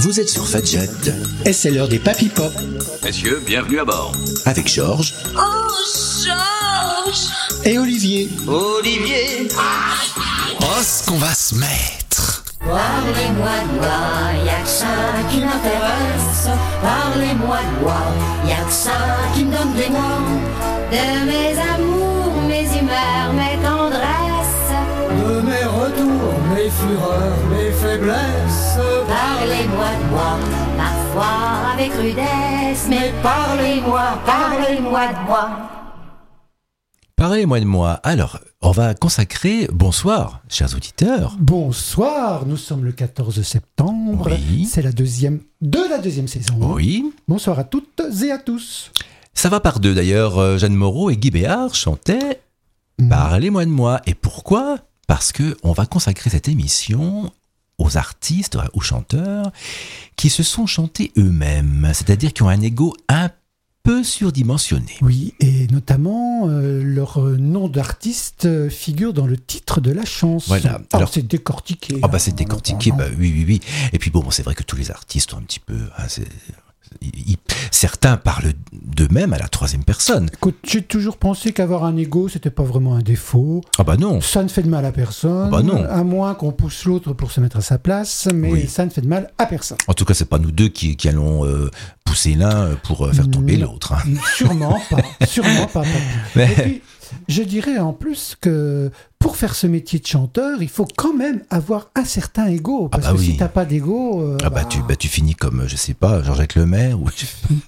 Vous êtes sur Fadjet et c'est l'heure des Papy Pop. Messieurs, bienvenue à bord. Avec Georges. Oh, Georges! Et Olivier. Olivier! Oh, ce qu'on va se mettre! Parlez-moi de moi, y'a que ça qui m'intéresse. Parlez-moi de moi, y'a que ça qui me donne des mots. De mes amours, mes humeurs, mes tendresses. De mes retours, mes fureurs, mes faiblesses. Parlez-moi de moi, parfois avec rudesse. Mais parlez-moi, parlez-moi de moi. Parlez-moi de moi. Alors, on va consacrer... Bonsoir, chers auditeurs. Bonsoir, nous sommes le 14 septembre. Oui. C'est la deuxième saison. Oui. Bonsoir à toutes et à tous. Ça va par deux, d'ailleurs. Jeanne Moreau et Guy Béard chantaient Parlez-moi de moi. Et pourquoi ? Parce qu'on va consacrer cette émission aux artistes, aux chanteurs, qui se sont chantés eux-mêmes. C'est-à-dire qui ont un ego un peu surdimensionné. Oui, et notamment leur nom d'artiste figure dans le titre de la chanson. Voilà. Alors c'est décortiqué. Ah bah c'est décortiqué, bah oui. Et puis bon, c'est vrai que tous les artistes ont un petit peu... certains parlent d'eux-mêmes à la troisième personne. Écoute, j'ai toujours pensé qu'avoir un ego, c'était pas vraiment un défaut. Ah bah non. Ça ne fait de mal à personne. Ah bah non. À moins qu'on pousse l'autre pour se mettre à sa place, mais Oui. ça ne fait de mal à personne. En tout cas, c'est pas nous deux qui allons pousser l'un pour faire tomber l'autre. Hein. Sûrement pas. Mais- Et puis, je dirais en plus que pour faire ce métier de chanteur, il faut quand même avoir un certain ego. Parce bah que oui. si t'as pas d'ego... Tu finis comme, je sais pas, Jean-Jacques Lemaire ou...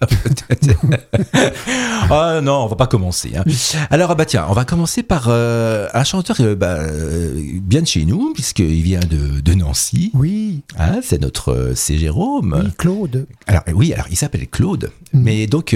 Ah non, on va pas commencer. Hein. Alors, tiens, on va commencer par un chanteur bien de chez nous, puisqu'il vient de Nancy. Oui, Hein, c'est notre C. Jérôme. oui, Claude. Alors, il s'appelle Claude. Mais donc,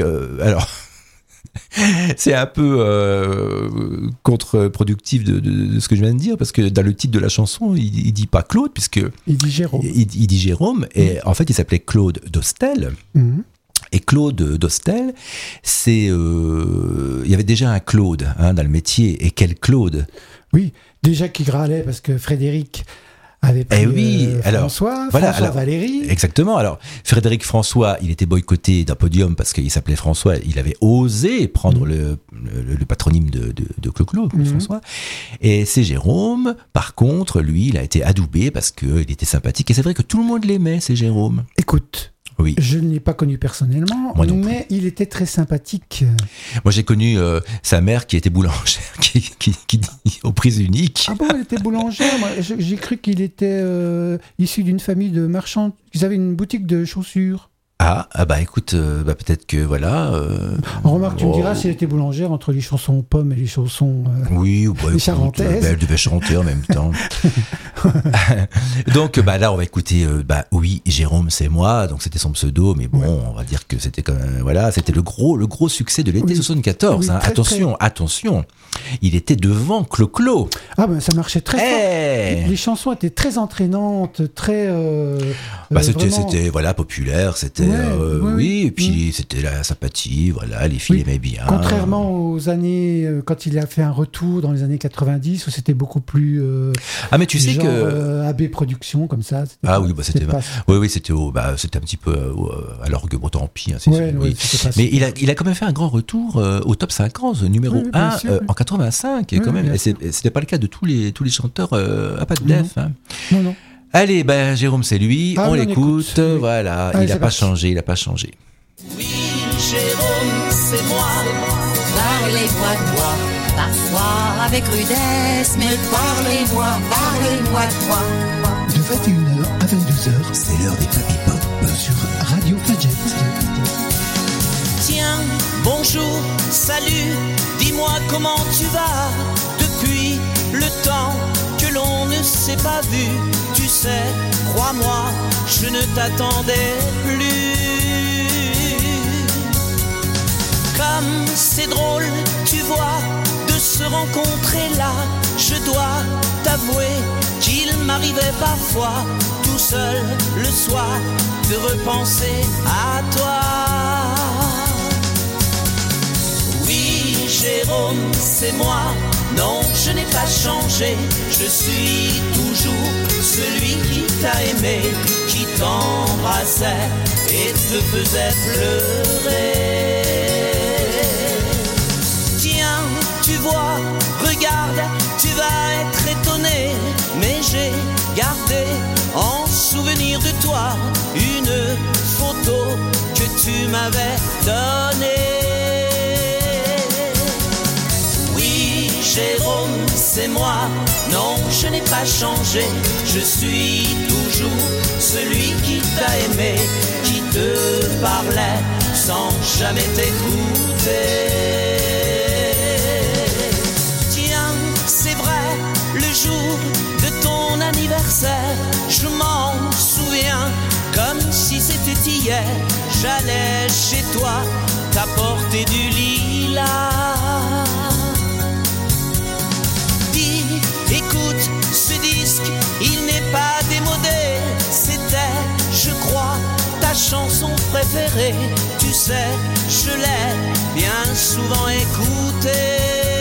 c'est un peu contre-productif de ce que je viens de dire, parce que dans le titre de la chanson, il dit pas Claude, puisque Il dit Jérôme. il dit Jérôme, et en fait, il s'appelait Claude Dostel. Mhm. Et Claude Dostel, il y avait déjà un Claude dans le métier. Et quel Claude ? Oui, déjà qu'il râlait parce que Frédéric avait pris François Valéry. Exactement. Alors, Frédéric François, il était boycotté d'un podium parce qu'il s'appelait François. Il avait osé prendre le patronyme de Clo-Clo, François. Et c'est Jérôme, par contre, lui, il a été adoubé parce qu'il était sympathique. Et c'est vrai que tout le monde l'aimait, c'est Jérôme. Écoute, Oui. je ne l'ai pas connu personnellement, Moi non plus. mais il était très sympathique. Moi, j'ai connu sa mère qui était boulangère, qui aux prises uniques. Ah bon, il était boulanger. Moi, j'ai cru qu'il était issu d'une famille de marchands. Ils avaient une boutique de chaussures. Écoute, peut-être que voilà. On remarque, tu me diras s'il était boulangère entre les chansons pommes et les chansons... Oui, les charentaises. Elle devait chanter en même temps. Donc là, on va écouter. Oui, Jérôme, c'est moi. Donc c'était son pseudo, mais bon, on va dire que c'était quand même, voilà, c'était le gros succès de l'été 74. Oui, Hein. très, Attention. Il était devant Clo-Clo. Ah ben ça marchait très Hey fort. Les chansons étaient très entraînantes, très... C'était voilà populaire, c'était oui, et puis c'était la sympathie, voilà, les filles aimaient bien. Contrairement aux années quand il a fait un retour dans les années 90 où c'était beaucoup plus mais tu sais genre, que AB Productions comme ça. C'était pas... c'était un petit peu alors que bon tant pis. Hein, c'était pas mais il a quand même fait un grand retour au top 50, numéro 1 en 85 quand même. Et c'était pas le cas de tous les chanteurs à pas de def. Hein. Non. Allez, Jérôme, c'est lui, on l'écoute. Oui. Voilà, Allez, il n'a pas changé. Oui, Jérôme, c'est moi. Parlez-moi de moi, parfois avec rudesse. Mais parlez-moi de moi. De 21h à 22h, c'est l'heure des Papy Pop sur Radio Fadjet. Tiens, bonjour, salut, dis-moi comment tu vas depuis le temps que l'on ne s'est pas vu. Tu sais, crois-moi, je ne t'attendais plus. Comme c'est drôle, tu vois, de se rencontrer là. Je dois t'avouer qu'il m'arrivait parfois, tout seul le soir, de repenser à toi. Oui, Jérôme, c'est moi. Non, je n'ai pas changé, je suis toujours celui qui t'a aimé, qui t'embrassait et te faisait pleurer. Tiens, tu vois, regarde, tu vas être étonné, mais j'ai gardé en souvenir de toi une photo que tu m'avais donnée. Oui, Jérôme, c'est moi, non, je n'ai pas changé, je suis toujours celui qui t'a aimé, qui te parlait sans jamais t'écouter. Tiens, c'est vrai, le jour de ton anniversaire, je m'en souviens comme si c'était hier. J'allais chez toi t'apporter du lilas. Dis, écoute, ce disque, il n'est pas démodé. C'était, je crois, ta chanson préférée. Tu sais, je l'ai bien souvent écoutée.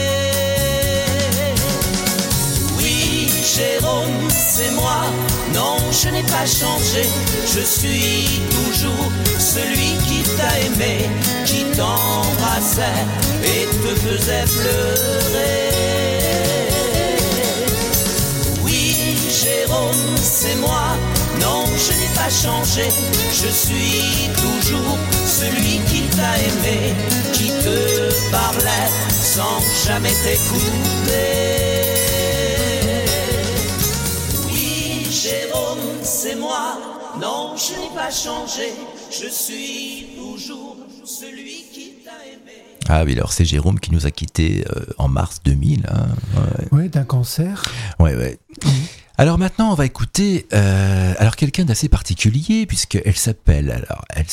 Jérôme, c'est moi, non, je n'ai pas changé, je suis toujours celui qui t'a aimé, qui t'embrassait et te faisait pleurer. Oui, Jérôme, c'est moi, non, je n'ai pas changé, je suis toujours celui qui t'a aimé, qui te parlait sans jamais t'écouter. Jérôme, c'est moi, non, je n'ai pas changé, je suis toujours celui qui t'a aimé. Ah oui, alors c'est Jérôme qui nous a quittés en mars 2000. Hein. Ouais. Oui, d'un cancer. Ouais. Alors maintenant, on va écouter quelqu'un d'assez particulier, puisqu'il s'appelle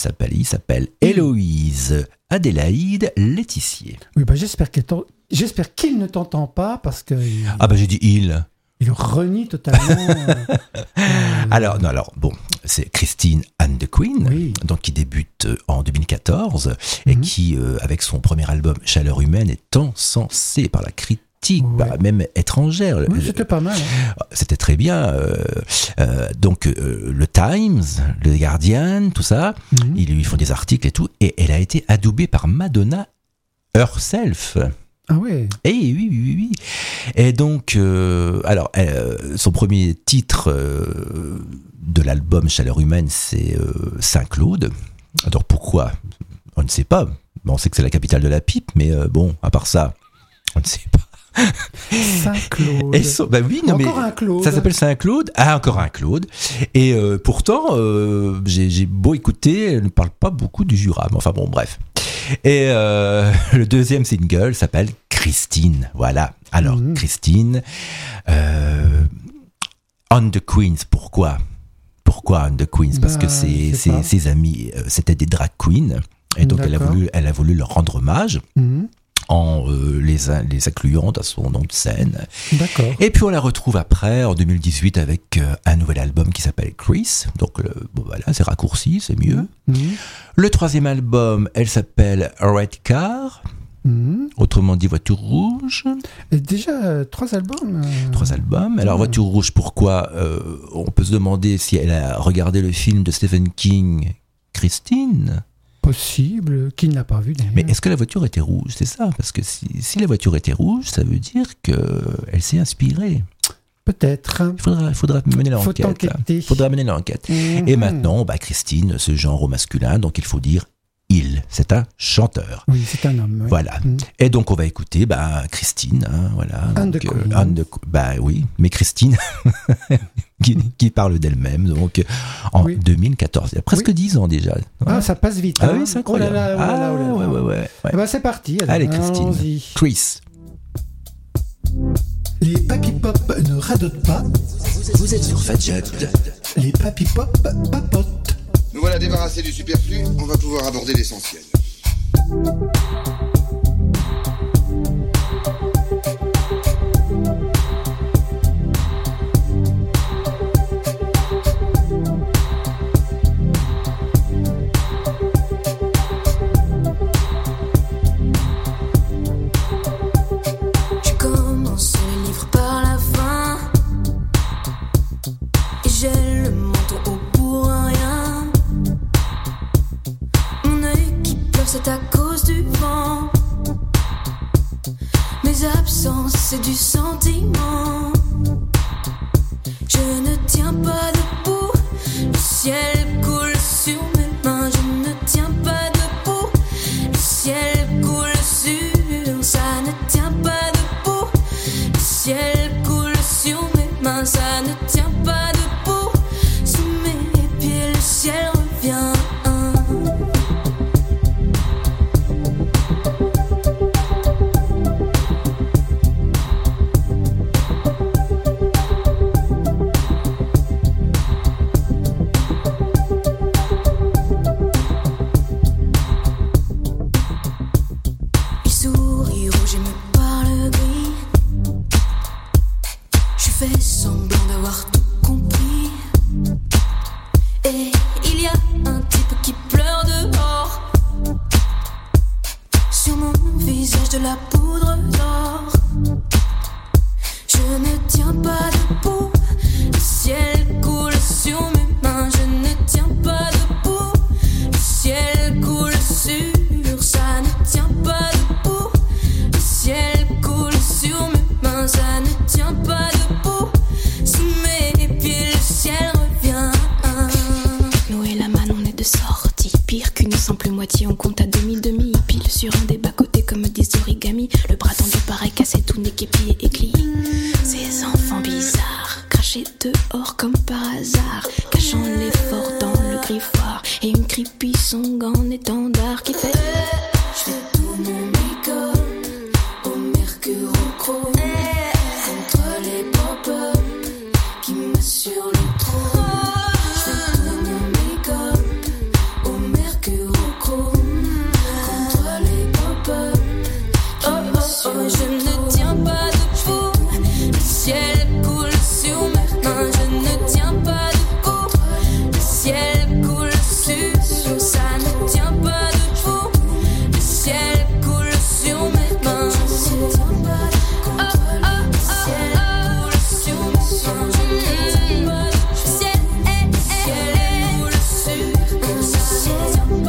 Héloïse Adélaïde Laetissier. Oui, j'espère qu'il ne t'entend pas, parce que... j'ai dit il. Il renie totalement. Bon, c'est Christine and the Queen, oui. Donc qui débute en 2014 et qui, avec son premier album Chaleur humaine, est encensée par la critique, même étrangère. Oui, c'était pas mal. Hein. C'était très bien. Le Times, le Guardian, tout ça, ils lui font des articles et tout, et elle a été adoubée par Madonna herself. Ah oui. Et oui. Et donc, son premier titre de l'album Chaleur humaine, c'est Saint-Claude. Alors pourquoi ? On ne sait pas. On sait que c'est la capitale de la pipe, mais à part ça, on ne sait pas. Saint-Claude. Un Claude. Ça s'appelle Saint-Claude. Ah, encore un Claude. Et pourtant, j'ai beau écouter, elle ne parle pas beaucoup du Jura. Mais enfin bon, bref. Et le deuxième single s'appelle Christine. Voilà. Alors, Christine, On the Queens, pourquoi On the Queens ? Parce que ses amis, c'était des drag queens. Et donc, elle a voulu leur rendre hommage. En les incluant dans son nom de scène. D'accord. Et puis on la retrouve après, en 2018, avec un nouvel album qui s'appelle Chris. Donc c'est raccourci, c'est mieux. Le troisième album, elle s'appelle Red Car. Autrement dit, Voiture rouge. Et déjà, 3 albums. 3 albums. Alors, Voiture rouge, pourquoi ? On peut se demander si elle a regardé le film de Stephen King, Christine. Possible, qui ne l'a pas vu d'ailleurs. Mais est-ce que la voiture était rouge ? C'est ça, parce que si la voiture était rouge, ça veut dire qu'elle s'est inspirée. Peut-être. Il faudra mener l'enquête. Il faudra mener l'enquête. Et maintenant, Christine, ce genre au masculin, donc il faut dire il. C'est un chanteur. Oui, c'est un homme. Oui. Voilà. Et donc on va écouter Christine. Hein, voilà. Oui, mais Christine qui parle d'elle-même. Donc en 2014, il y a presque 10 ans déjà. Ouais. Ah, ça passe vite. Ah oui, c'est incroyable. Ouais. C'est parti. Allez, Christine. Allons-y. Chris. Les papy pop ne radotent pas. Vous êtes sur Fadjet. Les papy pop papotent. Nous voilà débarrassés du superflu, on va pouvoir aborder l'essentiel. Je commence le sentiments. Je ne tiens pas debout, le ciel coule sur mes mains. Je ne tiens pas debout, le ciel coule sur. Ça ne tient pas debout, le ciel coule sur mes mains. Ça ne tient pas debout, sous mes pieds le ciel revient. On compte à demi-demi, pile sur un des bas-côtés comme des origamis. Le bras tendu pareil, cassé tout nez, képi et éclis. Ces enfants bizarres, crachés dehors comme par hasard, cachant l'effort dans le griffoir. Et une creepy song en étendard qui fait je fais tout mon make-up au mercure au chrome, contre les pop-up qui m'assurent le trône. Je fais tout mon make-up au mercure au chrome, contre les pop-up qui m'assurent le trône. Je ne tiens pas debout, le ciel coule sur mes mains. Je ne tiens pas debout, le ciel coule sur. Ça ne tient pas debout, le ciel coule sur mes mains. Je ne tiens pas debout, le ciel coule sur mes mains. Je ne tiens pas debout, le ciel coule sur mes mains. Je ne tiens pas debout,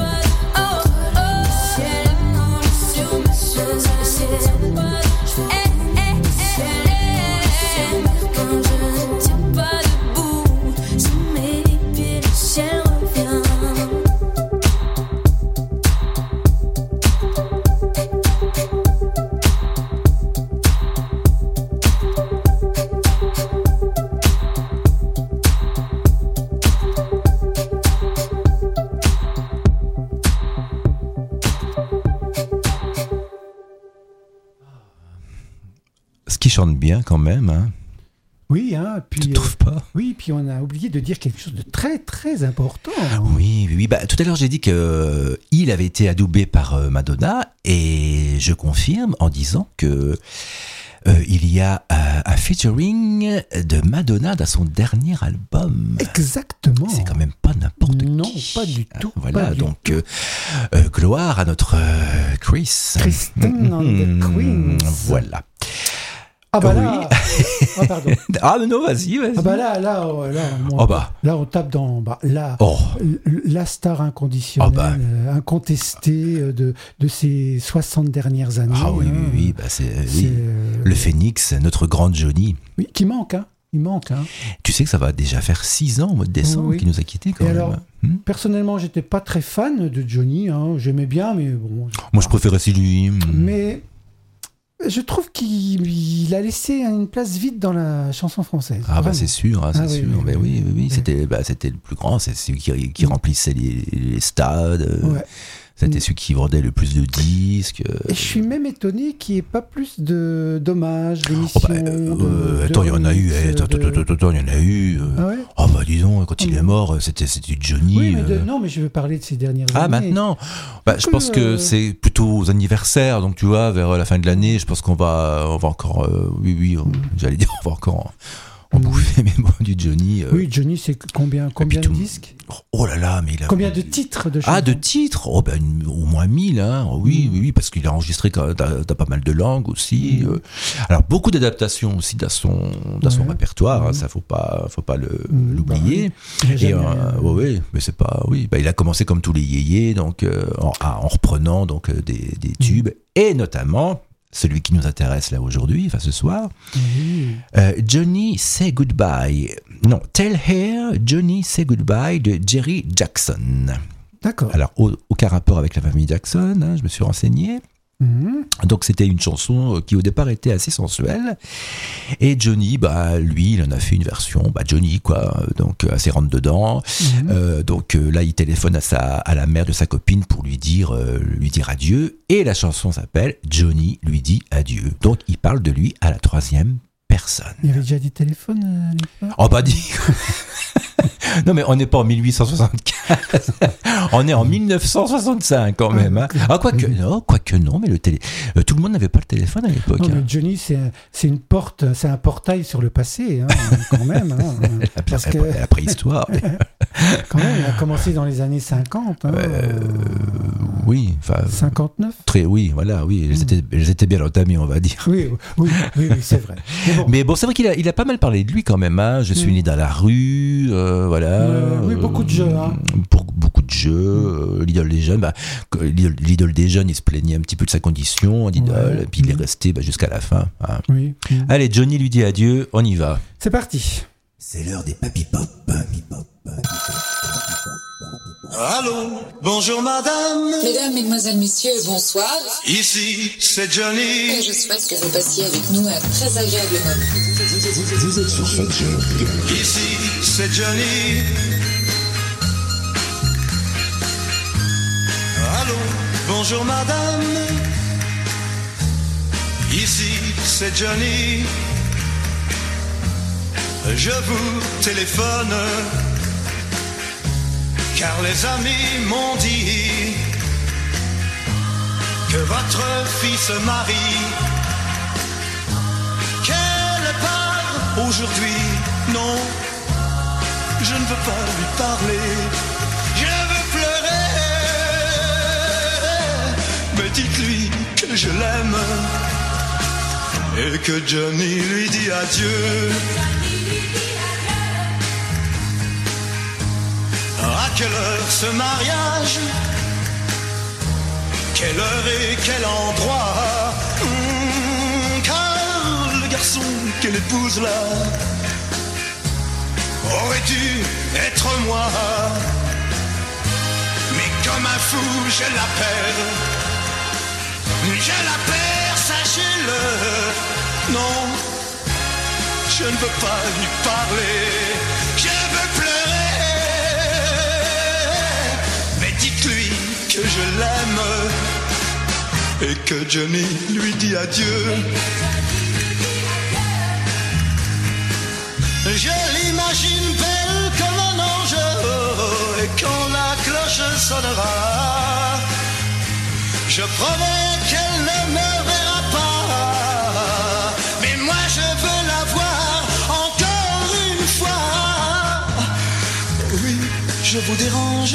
le ciel coule sur mes mains. Je ne tiens pas debout, sous mes pieds le ciel revient. Ce qui chante bien quand même, hein. Oui, hein, puis, Tu trouves pas? oui, puis on a oublié de dire quelque chose de très très important. Oui. Bah, tout à l'heure, j'ai dit que il avait été adoubé par Madonna, et je confirme en disant que il y a un featuring de Madonna dans son dernier album. Exactement. C'est quand même pas n'importe qui. Non, pas du tout. Voilà, pas du donc tout. gloire à notre Chris. Kristen and the Queens. Voilà. Ah bah Oui. là. Ah pardon. Ah non, vas-y. Ah bah là, Oh bah. là on tape dans Oh. la star inconditionnelle, Oh bah. incontestée de ces 60 dernières années. Ah oui, hein. oui, bah c'est C'est, oui. Le Phénix, notre grande Johnny. oui, qui manque, hein. Il manque, hein. Tu sais que ça va déjà faire 6 ans au mois de décembre Oui. qu'il nous a quittés quand Et même. alors, personnellement, j'étais pas très fan de Johnny, hein. J'aimais bien, mais bon. Moi, je préférais celui. Mais je trouve qu'il a laissé une place vide dans la chanson française. Ah bah Vraiment. c'est sûr, hein, c'est Ah oui, sûr. oui, Mais oui, oui. c'était le plus grand, c'est celui qui remplissait les stades. Ouais. C'était celui qui vendait le plus de disques. Et je suis même étonné qu'il n'y ait pas plus d'hommages, d'émissions. Attends, il y en a eu. Attends, il y en a eu. Ah ouais. Oh bah dis donc, quand il est mort, c'était Johnny. Oui, mais non, mais je veux parler de ces dernières Ah, années. maintenant bah, je pense que c'est plutôt aux anniversaires, donc tu vois, vers la fin de l'année, je pense qu'on va encore. J'allais dire, on va encore en bouffer, mais bon, du Johnny. Oui, Johnny, c'est combien de disques? Oh là là, mais il a. Combien de titres de chansons? Ah, de titres? Oh, ben, au moins 1000, hein. Oui, parce qu'il a enregistré dans pas mal de langues aussi. Alors, beaucoup d'adaptations aussi dans son répertoire, hein, ça faut pas l'oublier. Et, oui, mais c'est pas, oui. Bah, il a commencé comme tous les yéyés, donc, en reprenant, donc, des tubes, et notamment, celui qui nous intéresse là aujourd'hui, enfin ce soir. Johnny Say Goodbye. Non, Tell Her Johnny Say Goodbye de Jerry Jackson. D'accord. Alors, aucun rapport avec la famille Jackson, hein, je me suis renseigné. Donc c'était une chanson qui au départ était assez sensuelle, et Johnny, lui il en a fait une version Johnny quoi, donc assez rentre dedans. Donc là il téléphone à la mère de sa copine pour lui dire adieu, et la chanson s'appelle Johnny lui dit adieu, donc il parle de lui à la troisième personne. Il y avait déjà des téléphones à l'époque? Oh pas dit. Non mais on n'est pas en 1875, on est en 1965 quand même. Hein. Ah quoique non, mais tout le monde n'avait pas le téléphone à l'époque. Non, mais Johnny, c'est une porte, c'est un portail sur le passé, hein, quand même. Hein, la préhistoire. Quand même, il a commencé dans les années 50. Hein, oui, enfin. 59. Oui, elles étaient bien entamées, on va dire. Oui, c'est vrai. Mais bon, c'est vrai qu'il a pas mal parlé de lui quand même. Hein. Je suis né dans la rue, voilà. Oui, beaucoup de jeux. Hein. Beaucoup de jeux. L'idole des jeunes. L'idole des jeunes, il se plaignait un petit peu de sa condition d'idole. Et puis il est resté jusqu'à la fin. Hein. Oui. Allez, Johnny lui dit adieu. On y va. C'est parti. C'est l'heure des Papy Pop. Allô, bonjour madame. Mesdames, mesdemoiselles, messieurs, bonsoir. Ici, c'est Johnny. Et je souhaite que vous passiez avec nous un très agréable moment. Vous êtes sur Fat Jock. Ici, c'est Johnny. Allô, bonjour madame. Ici, c'est Johnny. Je vous téléphone car les amis m'ont dit que votre fille se marie, qu'elle part aujourd'hui. Non, je ne veux pas lui parler, je veux pleurer. Mais dites-lui que je l'aime et que Johnny lui dit adieu. À quelle heure ce mariage? Quelle heure et quel endroit? Car le garçon qu'elle épouse là aurait dû être moi. Mais comme un fou je la perds. Je la perds, sachez-le. Non, je ne veux pas lui parler. Je veux pleurer. Dites-lui que je l'aime et que Johnny lui dit adieu. Je l'imagine belle comme un ange, et quand la cloche sonnera, je promets qu'elle ne me verra pas. Mais moi je veux la voir encore une fois. Oui, je vous dérange.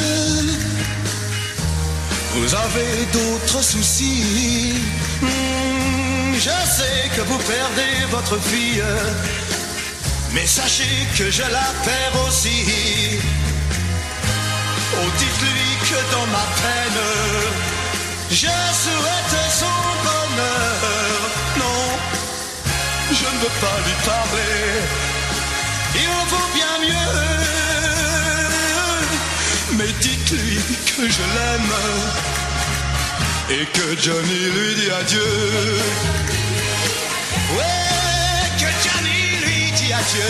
Vous avez d'autres soucis. Je sais que vous perdez votre fille, mais sachez que je la perds aussi. Oh, dites-lui que dans ma peine, je souhaite son bonheur. Non, je ne veux pas lui parler. Il vaut bien mieux. Mais dites-lui que je l'aime et que Johnny lui dit adieu. Ouais, que Johnny lui dit adieu.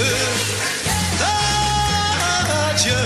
Adieu.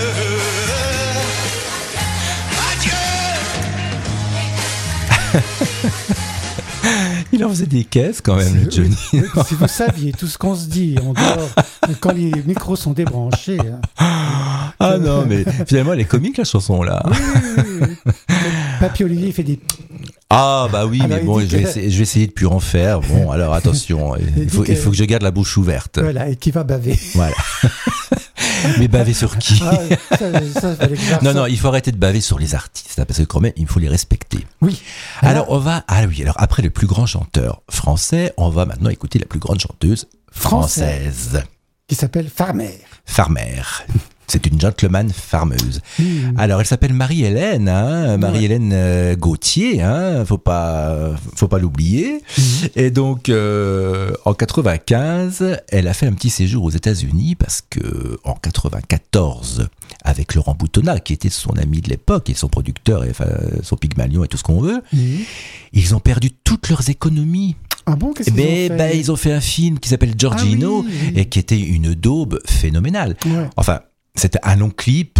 Adieu. Il en faisait des caisses quand même, le Johnny. Si vous saviez tout ce qu'on se dit en dehors, quand les micros sont débranchés. Ah non, mais finalement, elle est comique la chanson là. Oui. Papy Olivier fait des. Ah bah oui, alors, mais bon, je vais essayer de plus en faire. Bon, alors attention, il faut que je garde la bouche ouverte. Voilà, et qui va baver. Voilà. Mais baver sur qui? Non, il faut arrêter de baver sur les artistes, parce que quand même, il faut les respecter. Oui. Alors après le plus grand chanteur français, on va maintenant écouter la plus grande chanteuse française. Qui s'appelle Farmer. C'est une gentleman farmeuse. Alors, elle s'appelle Marie-Hélène, Marie-Hélène Gauthier, faut pas l'oublier. Et donc, en 95, elle a fait un petit séjour aux États-Unis parce que en 94, avec Laurent Boutonnat, qui était son ami de l'époque et son producteur, et son Pygmalion et tout ce qu'on veut, ils ont perdu toutes leurs économies. Ah bon, qu'est-ce qu'ils ont fait ? Ils ont fait un film qui s'appelle Giorgino et qui était une daube phénoménale. Ouais. Enfin, c'était un long clip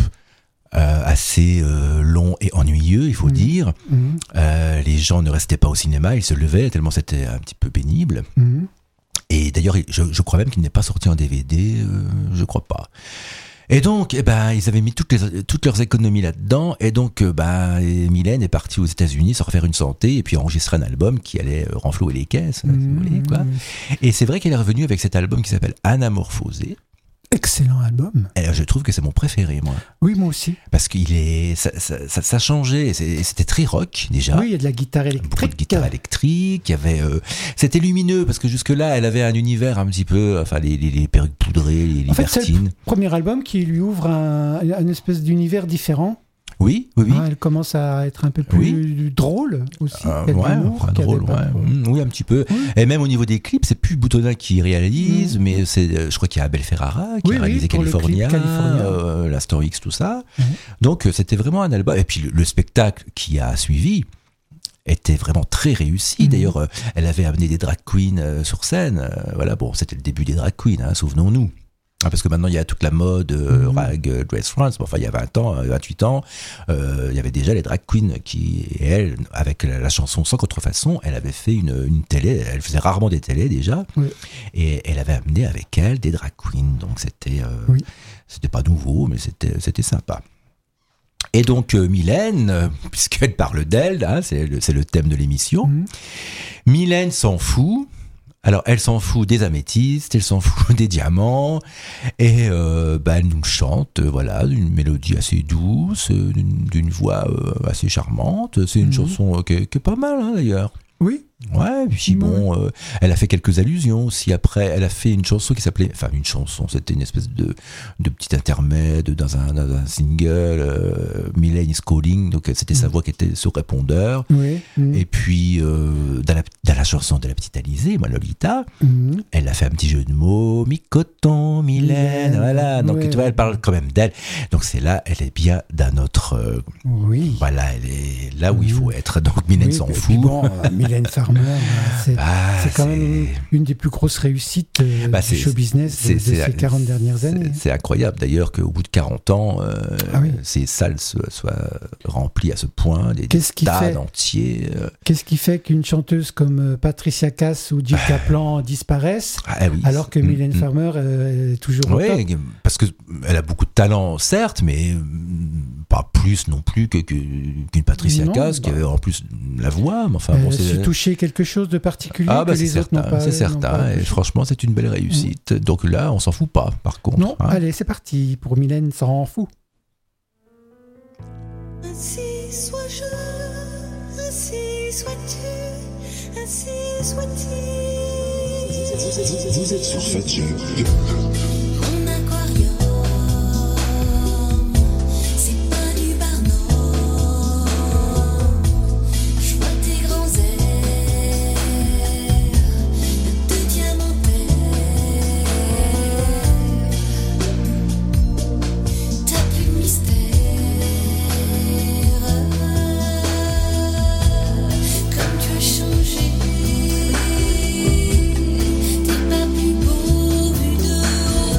assez long et ennuyeux, il faut dire. Les gens ne restaient pas au cinéma, ils se levaient tellement c'était un petit peu pénible. Et d'ailleurs, je crois même qu'il n'est pas sorti en DVD, je crois pas. Et donc, ils avaient mis toutes leurs économies là-dedans. Et donc, Mylène est partie aux États-Unis se refaire une santé et puis enregistrer un album qui allait renflouer les caisses, si vous voulez, quoi. Et c'est vrai qu'elle est revenue avec cet album qui s'appelle Anamorphosé. Excellent album. Et je trouve que c'est mon préféré, moi. Oui, moi aussi. Parce ça changeait. C'était très rock, déjà. Oui, il y a de la guitare électrique. Beaucoup de guitare électrique. Il y avait, c'était lumineux, parce que jusque-là, elle avait un univers un petit peu, les perruques poudrées, les libertines. En fait, c'est le premier album qui lui ouvre un espèce d'univers différent. Oui. Elle commence à être un peu plus drôle aussi. Drôle, oui, un petit peu. Oui. Et même au niveau des clips, c'est plus Boutonnat qui réalise, mais je crois qu'il y a Abel Ferrara qui a réalisé California, l'Astor X, tout ça. Donc c'était vraiment un album. Et puis le spectacle qui a suivi était vraiment très réussi. D'ailleurs, elle avait amené des drag queens sur scène. C'était le début des drag queens, souvenons-nous. Parce que maintenant il y a toute la mode rag dress France. Il y a 28 ans, il y avait déjà les drag queens et elle, avec la chanson Sans contrefaçon, elle avait fait une télé. Elle faisait rarement des télés déjà, et elle avait amené avec elle des drag queens. Donc c'était pas nouveau, mais c'était sympa. Et donc Mylène, puisqu'elle parle d'elle, c'est le thème de l'émission. Mylène s'en fout. Alors, elle s'en fout des améthystes, elle s'en fout des diamants, et elle nous chante, d'une mélodie assez douce, d'une voix assez charmante. C'est une chanson qui est pas mal, d'ailleurs. Oui. Ouais, puis elle a fait quelques allusions aussi. Après, elle a fait une chanson qui s'appelait... Enfin, une chanson, c'était une espèce de petit intermède dans un single, Mylène is Calling, donc c'était sa voix qui était sur répondeur. Et puis, dans la chanson de la petite Alizée, Lolita, elle a fait un petit jeu de mots, mi-coton, Mylène, voilà. Donc, tu vois, elle parle quand même d'elle. Donc, c'est là, elle est bien d'un autre... Voilà, elle est là où il faut être. Donc, Mylène s'en fout. Mylène Farmer, c'est quand même une des plus grosses réussites du show business de ces 40 dernières années. C'est incroyable d'ailleurs qu'au bout de 40 ans, ces salles soient remplies à ce point, des stades entiers. Qu'est-ce qui fait qu'une chanteuse comme Patricia Cass ou Jill Kaplan disparaissent alors que Mylène Farmer est toujours au top? Parce qu'elle a beaucoup de talent, certes, mais pas plus non plus qu'une Patricia Cass qui avait en plus la voix. C'est toucher quelque chose de particulier que les autres n'ont pas. C'est certain, et franchement c'est une belle réussite. Donc là on s'en fout pas par contre. Non, allez c'est parti pour Mylène s'en fout. Ainsi sois-je, ainsi sois-tu, ainsi soit-il. Vous êtes sur Fat Joe. Mon aquarium, c'est pas du Barnum. Je vois tes grands airs de diamantaire. T'as plus de mystère. Comme tu as changé, t'es pas plus beau vu de haut.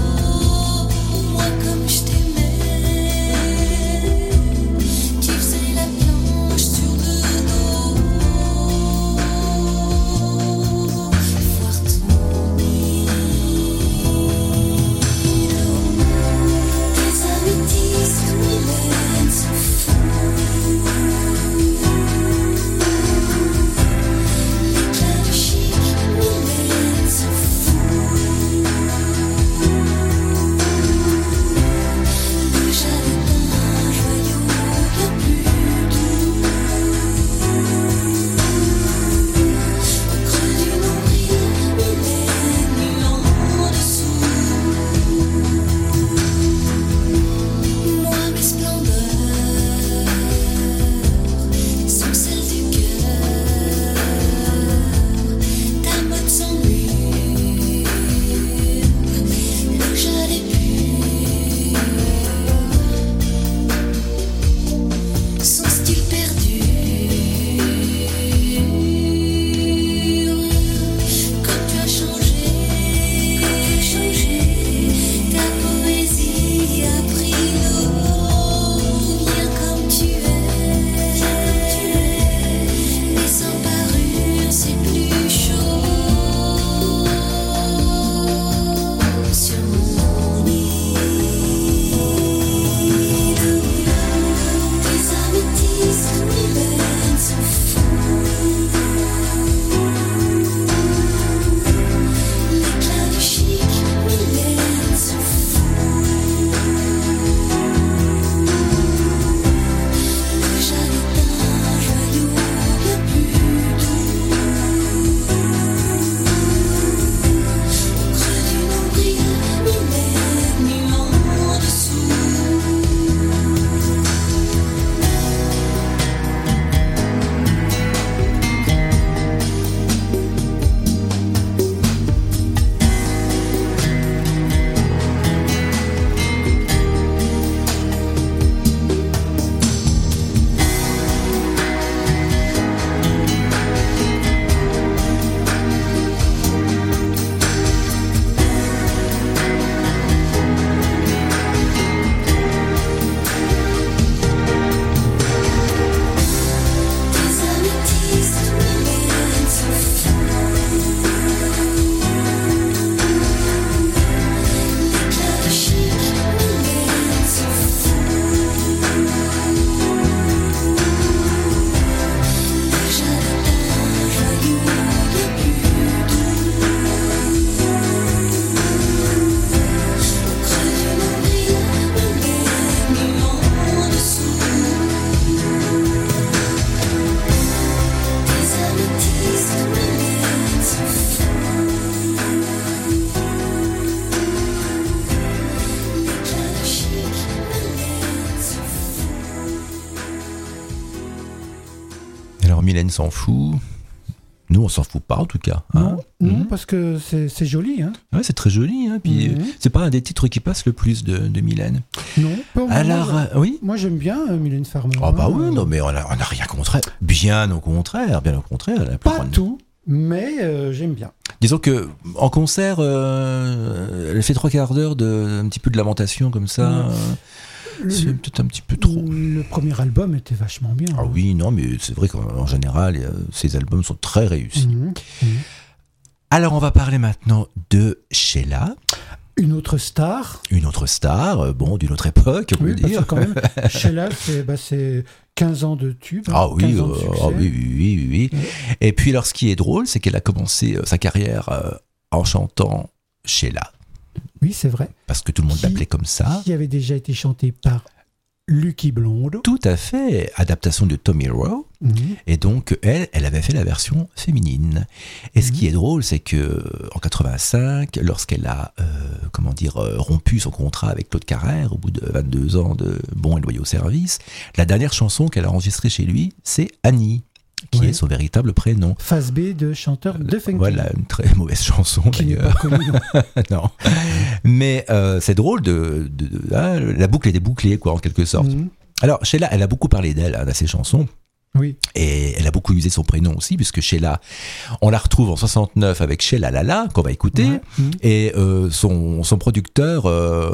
Mylène s'en fout. Nous, on s'en fout pas, en tout cas. Hein. Non, parce que c'est joli. Hein. Ouais, c'est très joli. Hein. Puis, c'est pas un des titres qui passe le plus de Mylène. Non. Alors, oui. Moi, j'aime bien Mylène Farmer. Ah bah oui, non, mais on a rien contre elle. Bien au contraire. Pas tout, mais j'aime bien. Disons que en concert, elle fait 3/4 d'heure un petit peu de lamentation comme ça. C'est peut-être un petit peu trop. Le premier album était vachement bien. Ah oui, non, mais c'est vrai qu'en général, ces albums sont très réussis. Alors, on va parler maintenant de Sheila. Une autre star, d'une autre époque, on peut dire. Quand même, Sheila, c'est 15 ans de tube. Ah oui, oui. Et puis, alors, ce qui est drôle, c'est qu'elle a commencé sa carrière en chantant Sheila. Oui, c'est vrai. Parce que tout le monde l'appelait comme ça. Qui avait déjà été chanté par Lucky Blonde. Tout à fait. Adaptation de Tommy Rowe. Et donc, elle avait fait la version féminine. Et ce qui est drôle, c'est que en 85, lorsqu'elle a rompu son contrat avec Claude Carrère, au bout de 22 ans de bons et loyaux services, la dernière chanson qu'elle a enregistrée chez lui, c'est Annie, qui est son véritable prénom. Face B de chanteur de funky. Voilà, une très mauvaise chanson qui d'ailleurs. N'est pas connue, non. Mais c'est drôle la boucle est débouclée, quoi, en quelque sorte. Alors, Sheila, elle a beaucoup parlé d'elle, dans ses chansons. Oui. Et elle a beaucoup usé son prénom aussi, puisque Sheila, on la retrouve en 69 avec Sheila Lala, qu'on va écouter. Et son producteur,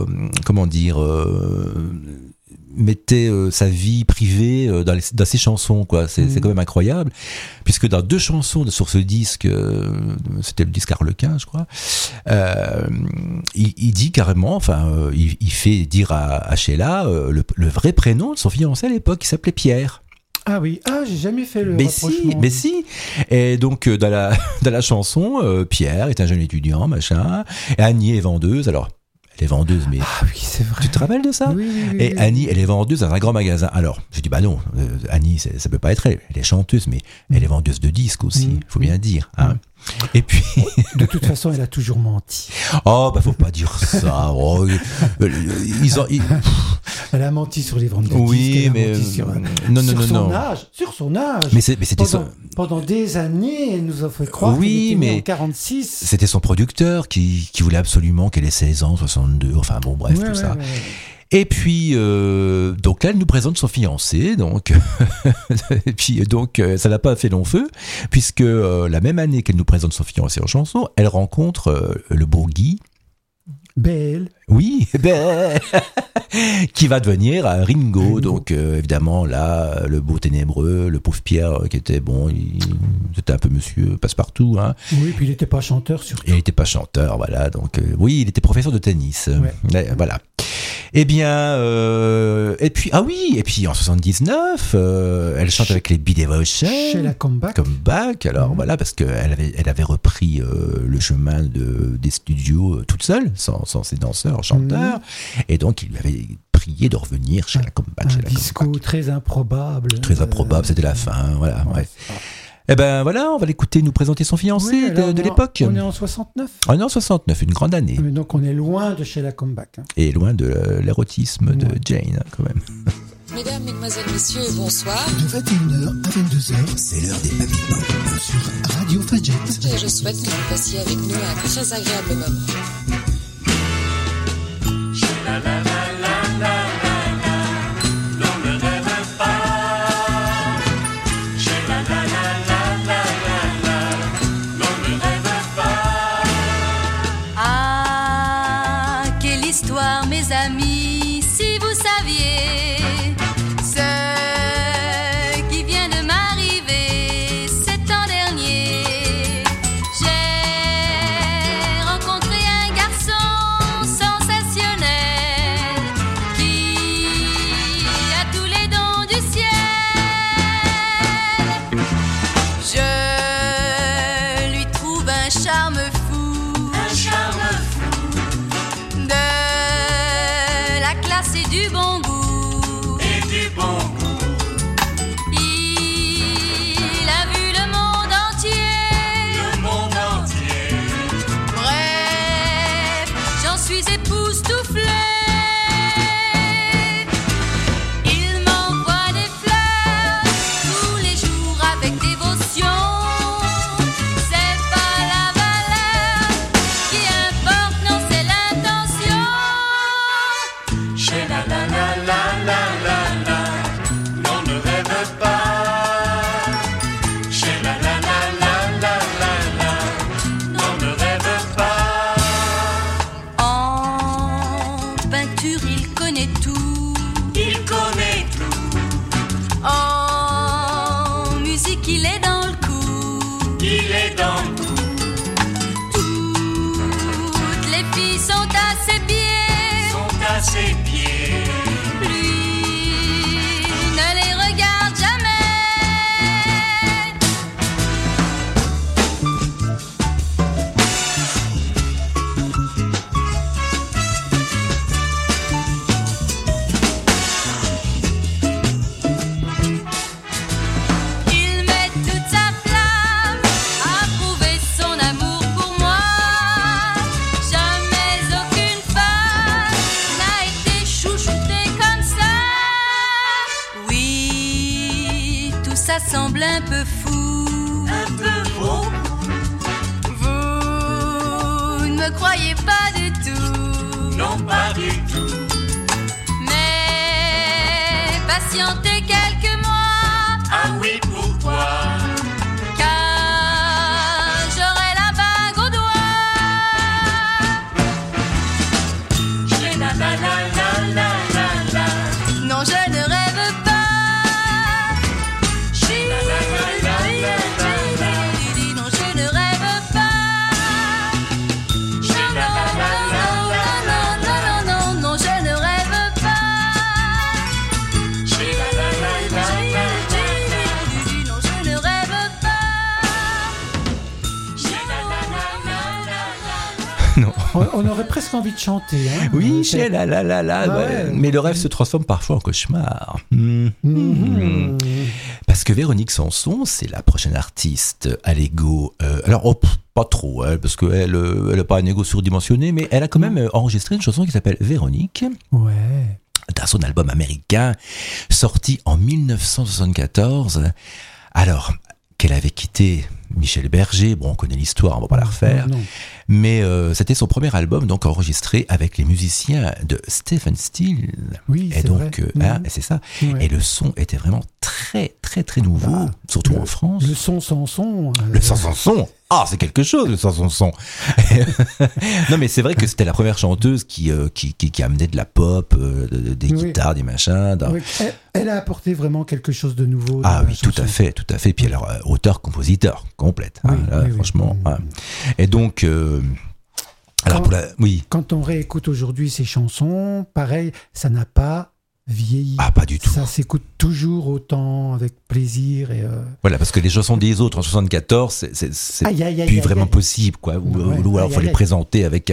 mettait sa vie privée dans ses chansons, quoi. C'est quand même incroyable, puisque dans 2 chansons sur ce disque, c'était le disque Harlequin, je crois, il dit carrément, il fait dire à Sheila le vrai prénom de son fiancé à l'époque, qui s'appelait Pierre. Ah oui, j'ai jamais fait le rapprochement. Mais si. Et donc dans la chanson, Pierre est un jeune étudiant, machin, et Annie est vendeuse. Alors, elle est vendeuse, mais... Ah oui, c'est vrai. Tu te rappelles de ça? Oui. Et Annie, elle est vendeuse dans un grand magasin. Alors, je dis, bah non, Annie, ça peut pas être elle. Elle est chanteuse, mais elle est vendeuse de disques aussi, faut bien dire. Hein. Et puis... De toute façon, elle a toujours menti. Oh, bah faut pas dire ça. Elle a menti sur les ventes de disques. Oui, mais... Sur son âge. Mais c'était pendant des années, elle nous a fait croire qu'elle était née en 46. C'était son producteur qui voulait absolument qu'elle ait 16 ans, 62, enfin bon, bref, tout ça. Ouais. Et puis, donc là, elle nous présente son fiancé, donc, et puis, donc, ça n'a pas fait long feu, puisque la même année qu'elle nous présente son fiancé en chanson, elle rencontre le beau Guy. Belle. Oui, belle. Qui va devenir Ringo. Donc, évidemment, là, le beau ténébreux, le pauvre Pierre, qui était c'était un peu monsieur passe-partout. Hein. Oui, puis il n'était pas chanteur, surtout. Il n'était pas chanteur, voilà. Donc, oui, il était professeur de tennis. Ouais. Voilà. Eh bien, et puis en 79, elle chante avec les B-Devotion. Sheila Comeback. Alors voilà, parce qu'elle avait repris le chemin des studios toute seule, sans ses danseurs, chanteurs. Et donc, il lui avait prié de revenir chez la Comeback. Un disco très improbable. Très improbable, c'était la fin, voilà. Ouais. Eh ben voilà, on va l'écouter nous présenter son fiancé de l'époque. On est en 69. On est en 69, une grande année. Mais donc on est loin de Sheila Comeback. Et loin de l'érotisme de Jane, quand même. Mesdames, mesdemoiselles, messieurs, bonsoir. De 21h à 22h, c'est l'heure des Papy Pop sur Radio Fadjet. Et je souhaite que vous passiez avec nous un très agréable moment. Mes amis, si vous saviez ce qui vient de m'arriver cet an dernier, j'ai rencontré un garçon sensationnel qui a tous les dons du ciel. Je lui trouve un charme fou, et du bon goût. Il a vu le monde entier. Bref, j'en suis époustouflée. Il m'envoie des fleurs tous les jours avec des filles sont à ses pieds. Sont à ses pieds. Lui ne les regarde jamais. Il met toute sa flamme à prouver son amour pour moi. Jamais aucune femme n'a été chouchoutée comme ça. Oui, tout ça semble un peu fou. Un peu faux. Vous ne me croyez pas du tout. Non, pas du tout. Mais patientez quelques mois, Ah oui, pourquoi? car j'aurai la bague au doigt. J'ai la la la la la la la. Non, je ne rêve pas. J'ai la la la la la la la. Non, je ne rêve pas. J'ai la la la la la la. Non, non, je ne rêve pas. J'ai la la la la la la. Non, je ne rêve pas. J'ai la la la la la la. Non. On aurait presque envie de chanter. Hein. Oui, chez la la la la. Ah ouais. Mais le rêve se transforme parfois en cauchemar. Mhm. Parce que Véronique Sanson, c'est la prochaine artiste à l'ego. Alors, pas trop, hein, parce qu'elle n'a pas un ego surdimensionné, mais elle a quand même enregistré une chanson qui s'appelle Véronique, Ouais. dans son album américain, sorti en 1974. Alors, qu'elle avait quitté Michel Berger, bon, on connaît l'histoire, on va pas la refaire, Non. mais c'était son premier album, donc enregistré avec les musiciens de Stephen Stills. Oui, Et c'est donc, vrai. hein, c'est ça. Ouais. Et le son était vraiment très, très, très nouveau, surtout en France. Le son sans son. Le sans son. Ah, c'est quelque chose, le sans son. Non, mais c'est vrai que c'était la première chanteuse qui amenait de la pop, des Oui. guitares, des machins. Oui, elle a apporté vraiment quelque chose de nouveau. Ah dans la oui, tout à chanson. fait, tout à fait. Puis alors, auteur-compositeur, complète. Oui, hein, là, oui, oui. franchement. hein. Et donc, alors oui. Quand on réécoute aujourd'hui ces chansons, pareil, ça n'a pas vieilli. Ah, pas du tout. Ça s'écoute toujours autant, avec plaisir. Et, Voilà, parce que les chansons des autres en 74, c'est Aïe, aïe, aïe, plus aïe, vraiment aïe. possible, quoi. Ou Ouais, alors, il faut aïe, les aïe. présenter avec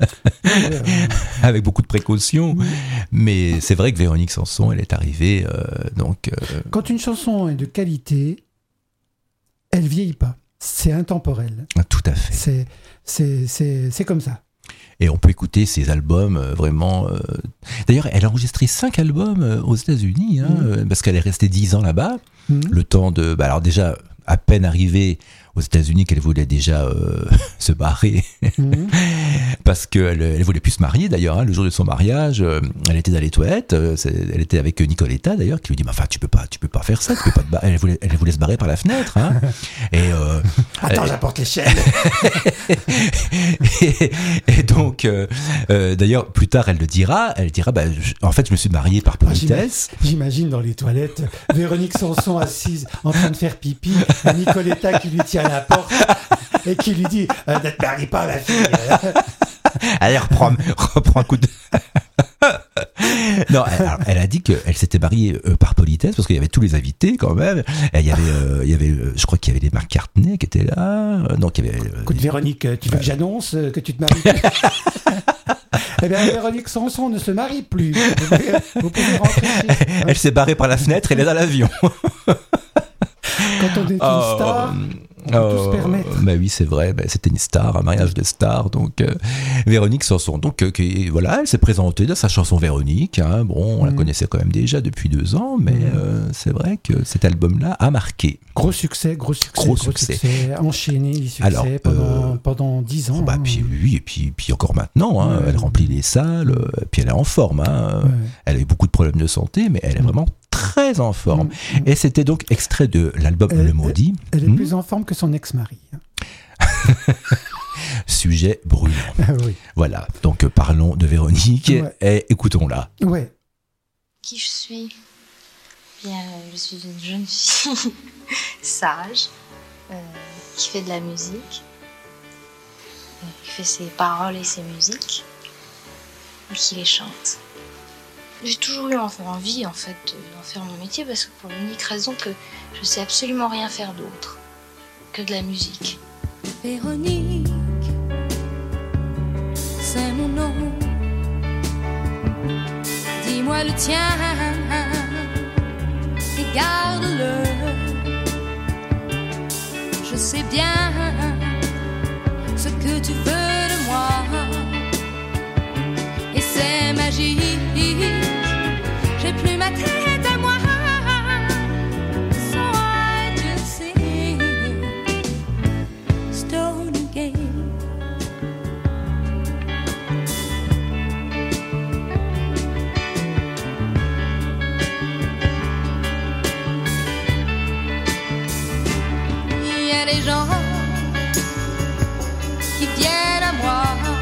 avec beaucoup de précautions. Mais c'est vrai que Véronique Sanson, elle est arrivée, donc. Quand une chanson est de qualité, elle vieillit pas. C'est intemporel. Tout à fait. C'est comme ça. Et on peut écouter ses albums vraiment. D'ailleurs, elle a enregistré 5 albums aux États-Unis, hein, parce qu'elle est restée 10 ans là-bas. Le temps de. Bah alors, déjà, à peine arrivée aux États-Unis, qu'elle voulait déjà se barrer. Parce qu'elle voulait plus se marier, d'ailleurs. Hein, le jour de son mariage, elle était dans les toilettes. Elle était avec Nicoletta, d'ailleurs, qui lui dit enfin, tu peux pas faire ça. Tu peux pas te barrer. Elle voulait se barrer par la fenêtre. Hein, et. Attends, j'apporte l'échelle. et donc, d'ailleurs, plus tard, elle dira, bah, en fait, je me suis mariée par politesse. J'imagine dans les toilettes, Véronique Sanson assise en train de faire pipi, Nicoletta qui lui tient à la porte et qui lui dit ne te marie pas, ma fille. Allez, reprends un coup de... Non, elle a dit qu'elle s'était mariée par politesse parce qu'il y avait tous les invités quand même. Et il y avait, je crois qu'il y avait les McCartney qui étaient là. Donc il y avait. Écoute, Véronique, tu veux que j'annonce que tu te maries? Eh bien, Véronique Sanson ne se marie plus. Vous pouvez rentrer. Elle s'est barrée par la fenêtre. Elle est dans l'avion. Quand on est une star, on peut tout se permettre. Bah oui, c'est vrai. Bah, c'était une star, un mariage de star. Donc, Véronique Sanson. Donc, voilà, elle s'est présentée dans sa chanson Véronique. Hein. Bon, on la connaissait quand même déjà depuis 2 ans, mais c'est vrai que cet album-là a marqué. Gros succès. Enchaîné les succès alors, pendant 10 ans. Bah, hein. puis, oui, et puis encore maintenant. Hein, elle remplit les salles, puis elle est en forme. Hein. Elle a eu beaucoup de problèmes de santé, mais elle est vraiment très en forme. Et c'était donc extrait de l'album Le Maudit. Elle est plus en forme que son ex-mari. Sujet brûlant. Oui. Voilà, donc parlons de Véronique et écoutons-la. Ouais. Qui je suis? Bien, je suis une jeune fille sage qui fait de la musique. Il fait ses paroles et ses musiques et qui les chante. J'ai toujours eu envie en fait d'en faire mon métier parce que pour l'unique raison que je sais absolument rien faire d'autre que de la musique. Véronique, c'est mon nom. Dis-moi le tien et garde-le. Je sais bien ce que tu veux de moi et c'est magique. J'ai plus ma tête à moi. So I just sing Stone Again. Il y a des gens qui viennent à moi,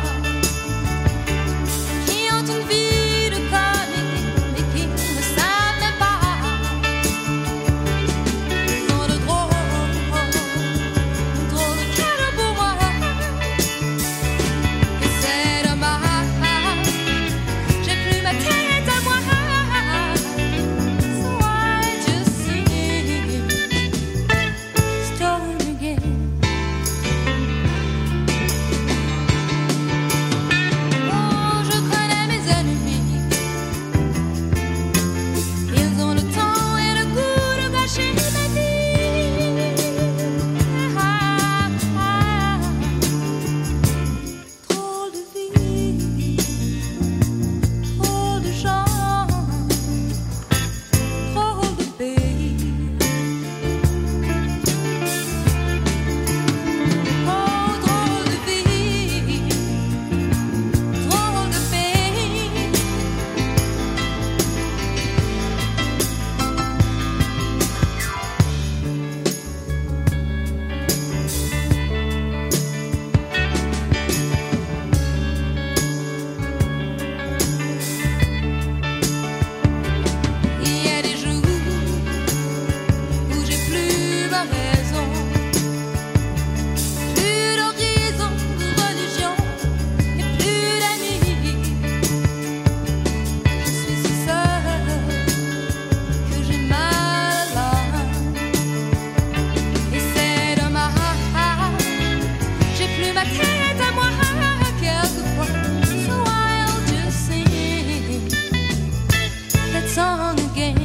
qui ont une vie de comique, mais qui ne savent même pas. Ils ont de drôles de cadeaux pour moi. Et c'est dommage, j'ai plus ma tête à moi. So I just sing Stone Again. Oh, je connais mes ennemis. Ils ont le temps et le goût de gâcher ma vie. Ah, ah. Trop de vie, trop de gens, trop de pays. Oh, trop de vie, trop de pays. Il y a des jours où j'ai plus ma raison, plus d'horizon, de religion et plus d'amis. Je suis si seule que j'ai mal à l'âme. Et c'est dommage, j'ai plus ma tête à moi quelquefois. So I'll just sing that song again.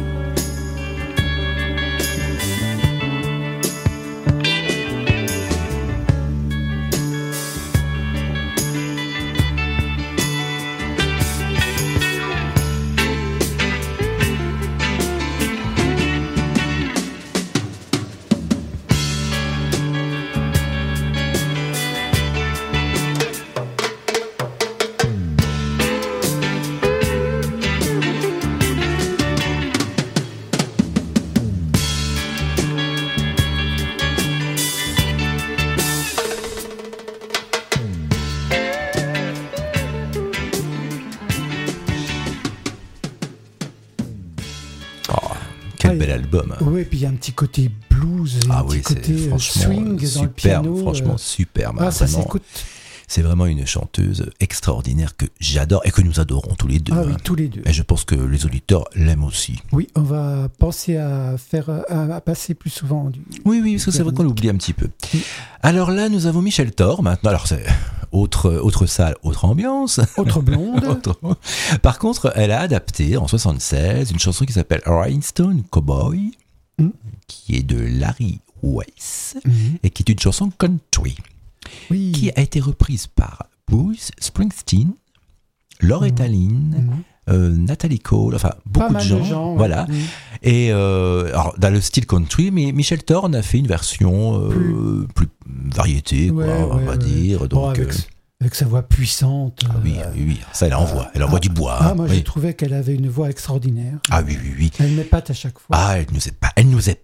Quel bel album. Oui, puis il y a un petit côté blues, un petit côté swing dans le piano. Franchement, superbe. Ah, ça Vraiment. s'écoute. C'est vraiment une chanteuse extraordinaire que j'adore et que nous adorons tous les deux. Ah oui, tous les deux. Et je pense que les auditeurs l'aiment aussi. Oui, on va penser à passer plus souvent du... Oui, parce que c'est vrai qu'on l'oublie un petit peu. Alors là, nous avons Michel Thor maintenant. Alors c'est autre salle, autre ambiance. Autre blonde. Par contre, elle a adapté en 1976 une chanson qui s'appelle Rhinestone Cowboy, qui est de Larry Weiss, et qui est une chanson country, qui a été reprise par Bruce Springsteen, Loretta Lynn, Natalie Cole, enfin beaucoup de gens, voilà. Et alors, dans le style country, mais Michel Thorne a fait une version plus variété, on va dire. Donc, avec sa voix puissante. Oui, ça elle envoie du bois. Moi j'ai trouvé qu'elle avait une voix extraordinaire. Oui. Elle m'épate à chaque fois. Elle nous épate.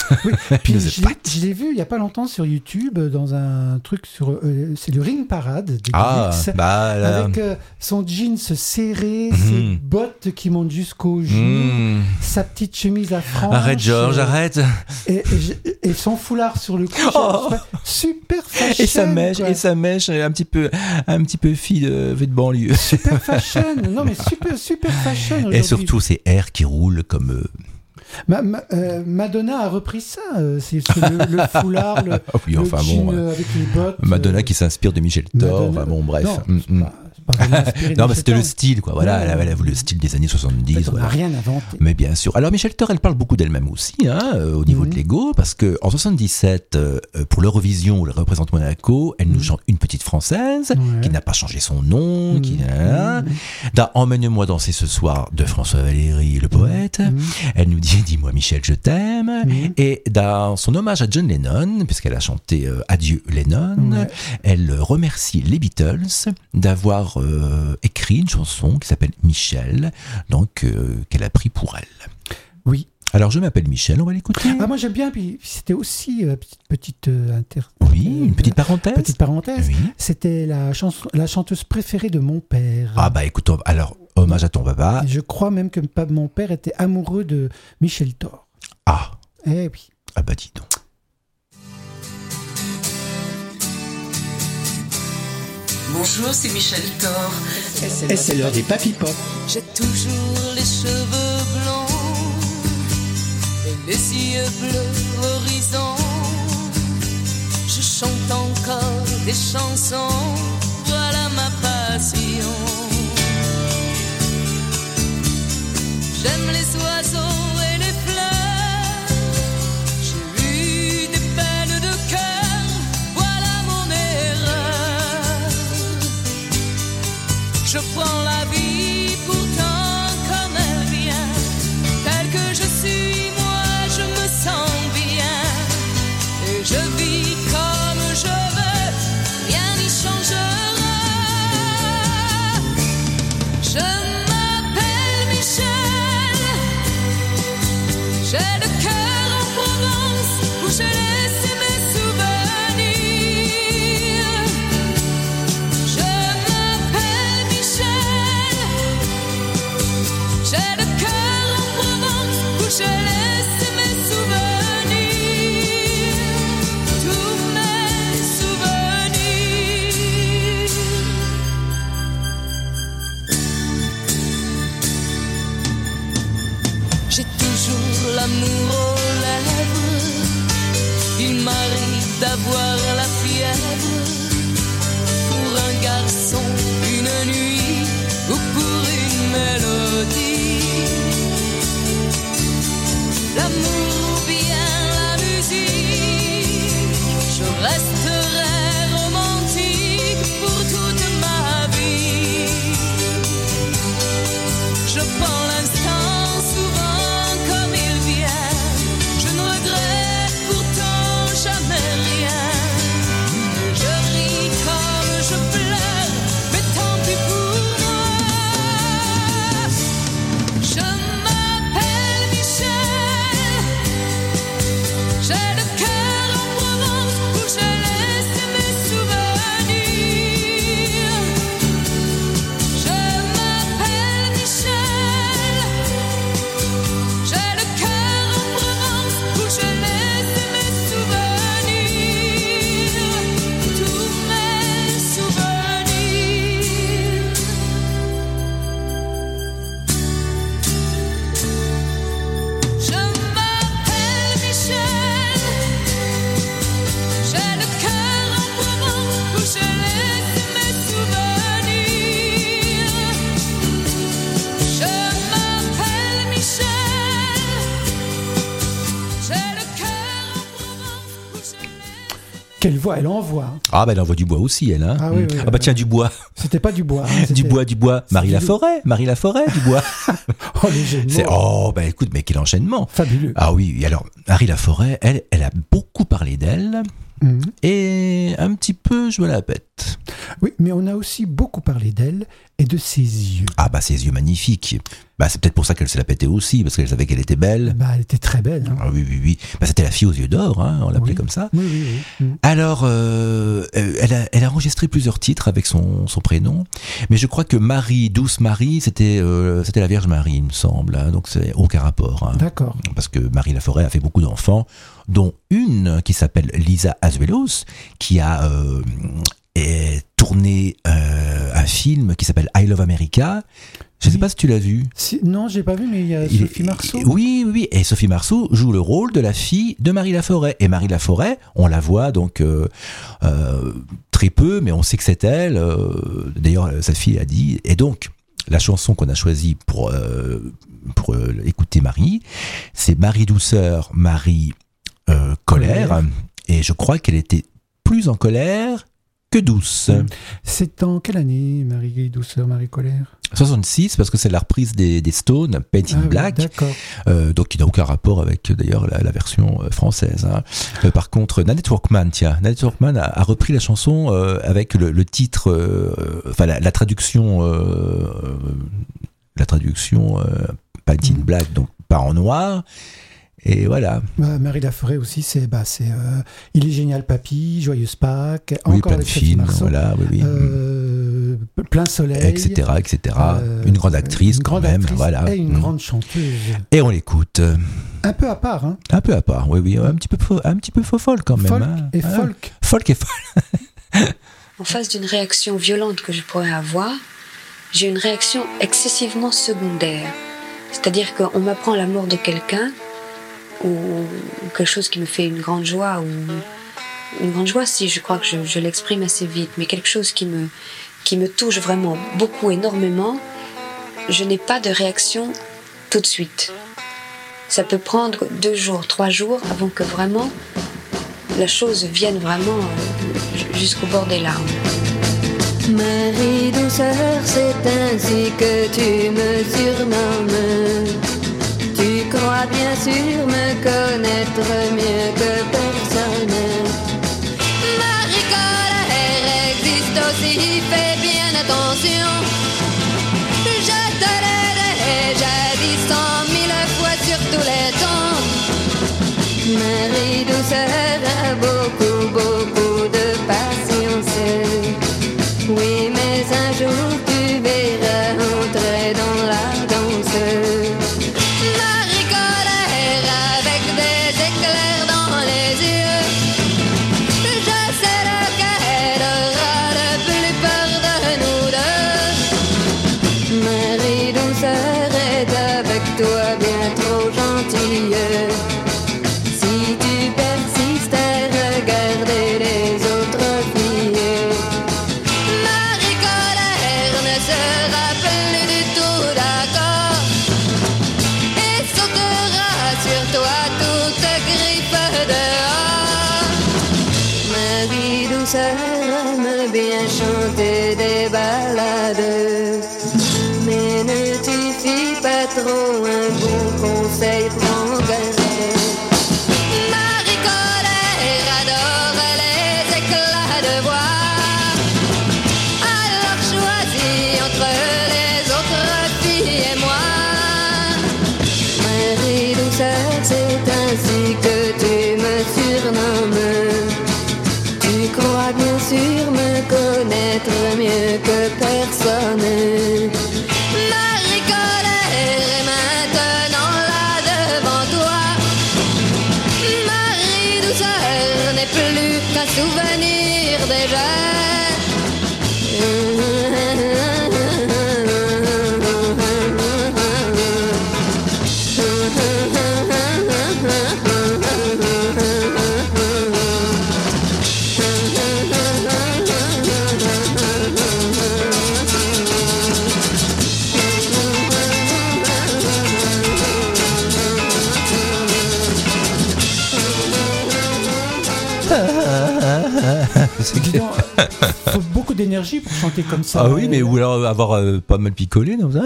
Oui, puis je l'ai vu il n'y a pas longtemps sur YouTube dans un truc sur c'est le Ring Parade de Guinness, avec son jeans serré, ses bottes qui montent jusqu'aux genoux, sa petite chemise à franges. Arrête Georges, arrête. Et son foulard sur le cou. Super fashion. Et sa mèche un petit peu fille de banlieue. Super fashion. Non mais super fashion aujourd'hui. Et surtout ces airs qui roulent comme Madonna a repris ça, c'est le foulard, le jean avec les bottes. Madonna qui s'inspire de Michel Thor, bon bref. Non, mais c'était le style, quoi. Voilà, elle a voulu le style des années 70. On n'a rien inventé. Mais bien sûr. Alors, Michel Thor, elle parle beaucoup d'elle-même aussi, au niveau de l'ego, parce que en 77, pour l'Eurovision, où elle représente Monaco, elle nous chante une petite française qui n'a pas changé son nom, dans Emmène-moi danser ce soir de François Valéry, le poète. Elle nous dit dis-moi Michel, je t'aime. Et dans son hommage à John Lennon, puisqu'elle a chanté Adieu Lennon, elle remercie les Beatles d'avoir écrit une chanson qui s'appelle Michel, donc qu'elle a pris pour elle. Oui. Alors je m'appelle Michel, on va l'écouter. Moi j'aime bien, puis c'était aussi petite une petite parenthèse. Oui. C'était la chanteuse préférée de mon père. Ah bah écoute, alors hommage à ton papa. Et je crois même que mon père était amoureux de Michel Thor. Ah. Eh oui. Ah bah dis donc. Bonjour, c'est Michel Thor. Et c'est l'heure des Papy Pop. J'ai toujours les cheveux blancs et les yeux bleus horizon. Je chante encore des chansons, voilà ma passion. J'aime les oiseaux et les fleurs. J'ai eu des peines de cœur, voilà mon erreur. Je prends la vie pourtant comme elle vient, telle que je suis, moi je me sens bien. Et je vis comme je veux, rien n'y changera. Je m'appelle Michel, j'ai le cœur en Provence où je laisse mes souvenirs. Je m'appelle Michel, j'ai le cœur en Provence où je laisse mes souvenirs. Tous mes souvenirs. J'ai toujours l'amour aux lèvres. Il m'arrive d'avoir la fièvre pour un garçon, une nuit ou pour une mélodie. L'amour ou bien la musique, je resterai romantique pour toute ma vie. Je prends l'instant souvent comme il vient, je ne regrette pourtant jamais rien. Je ris comme je pleure, mais tant pis pour moi. Je m'appelle Michel, j'ai le cœur en Provence où je laisse mes souvenirs. Je m'appelle Michel, j'ai le cœur en Provence où je laisse mes souvenirs. Tous mes souvenirs. Je m'appelle Michel, j'ai le cœur en Provence où je laisse mes souvenirs. Je m'appelle Michel, j'ai le cœur en Provence où je laisse. Quelle voix elle envoie. Ah bah elle envoie du bois aussi, elle. Hein. Ah oui, oui, Ah bah tiens, du bois. C'était pas du bois. Du bois. Marie Laforêt, du bois. Oh, les jeux de mots. Oh, bah écoute, mais quel enchaînement. Fabuleux. Ah oui, et alors, Marie Laforêt, elle a beaucoup parlé d'elle. Et un petit peu, je me la pète. Oui, mais on a aussi beaucoup parlé d'elle et de ses yeux. Ah bah ses yeux magnifiques. Bah c'est peut-être pour ça qu'elle se la pétait aussi, parce qu'elle savait qu'elle était belle. Bah elle était très belle. Hein. Ah, oui. Bah c'était la fille aux yeux d'or, hein, on l'appelait comme ça. Oui. Alors, elle a enregistré plusieurs titres avec son prénom, mais je crois que Marie, Douce Marie, c'était la Vierge Marie, il me semble. Hein, donc c'est aucun rapport. Hein, d'accord. Parce que Marie Laforêt a fait beaucoup d'enfants, dont une qui s'appelle Lisa Azuelos, qui a tourné un film qui s'appelle I Love America. Je ne sais pas si tu l'as vu. Non, j'ai pas vu, mais il y a Sophie Marceau. Oui. Et Sophie Marceau joue le rôle de la fille de Marie Laforêt. Et Marie Laforêt, on la voit donc très peu, mais on sait que c'est elle. D'ailleurs, sa fille a dit. Et donc, la chanson qu'on a choisie pour écouter Marie, c'est Marie Douceur, Marie Colère. Et je crois qu'elle était plus en colère que douce. C'est en quelle année, Marie Douceur, Marie Colère ? 66, parce que c'est la reprise des Stones, Paint in Black. D'accord. Donc il n'a aucun rapport avec d'ailleurs la version française. Hein. Par contre, Nanette Workman a repris la chanson avec le titre, la traduction Paint in Black, donc pas en noir. Et voilà. Marie Laforêt aussi, c'est Il est génial papy, Joyeuse Pâques, encore avec Sophie Marceau, voilà, Plein soleil, etc. Une grande actrice, voilà. Et une grande chanteuse. Et on l'écoute. Un peu à part, hein. Un peu à part, oui, un petit peu faux-folle quand même. Folk et folk. En face d'une réaction violente que je pourrais avoir, j'ai une réaction excessivement secondaire. C'est-à-dire qu'on m'apprend la mort de quelqu'un, ou quelque chose qui me fait une grande joie, si je crois que je l'exprime assez vite, mais quelque chose qui me touche vraiment beaucoup, énormément, je n'ai pas de réaction tout de suite. Ça peut prendre 2 jours, 3 jours avant que vraiment la chose vienne vraiment jusqu'au bord des larmes. Marie Douceur, c'est ainsi que tu me surnommes. Tu crois bien sûr me connaître mieux que personne. Marie Colère existe aussi, fais bien attention. Je te l'ai déjà dit 100 000 fois sur tous les tons. Marie Douceur a beaucoup de patience. Oui, mais un jour tu verras entrer dans la danse. Marie Colère avec des éclairs dans les yeux. Je sais lequel aura le plus peur de nous deux. Marie Douceur est avec toi bien trop gentille. Si tu persistes à regarder les autres filles, Marie Colère ne sera plus du tout d'accord et sautera sur toi toute griffe dehors. Marie Douceur aime bien chanter des ballades, mais ne t'y fie pas trop, un bon conseil, prends garde. Marie Colère adore les éclats de voix. Alors choisis entre les autres filles et moi. Marie Douceur, c'est ainsi que tu me surnommes. Tu crois bien sûr me connaître mieux que personne. Marie Colère est maintenant là devant toi. Marie Douceur n'est plus qu'un souvenir déjà. Faut beaucoup d'énergie pour chanter comme ça. Ah oui, mais ou alors avoir pas mal picolé, non, ça.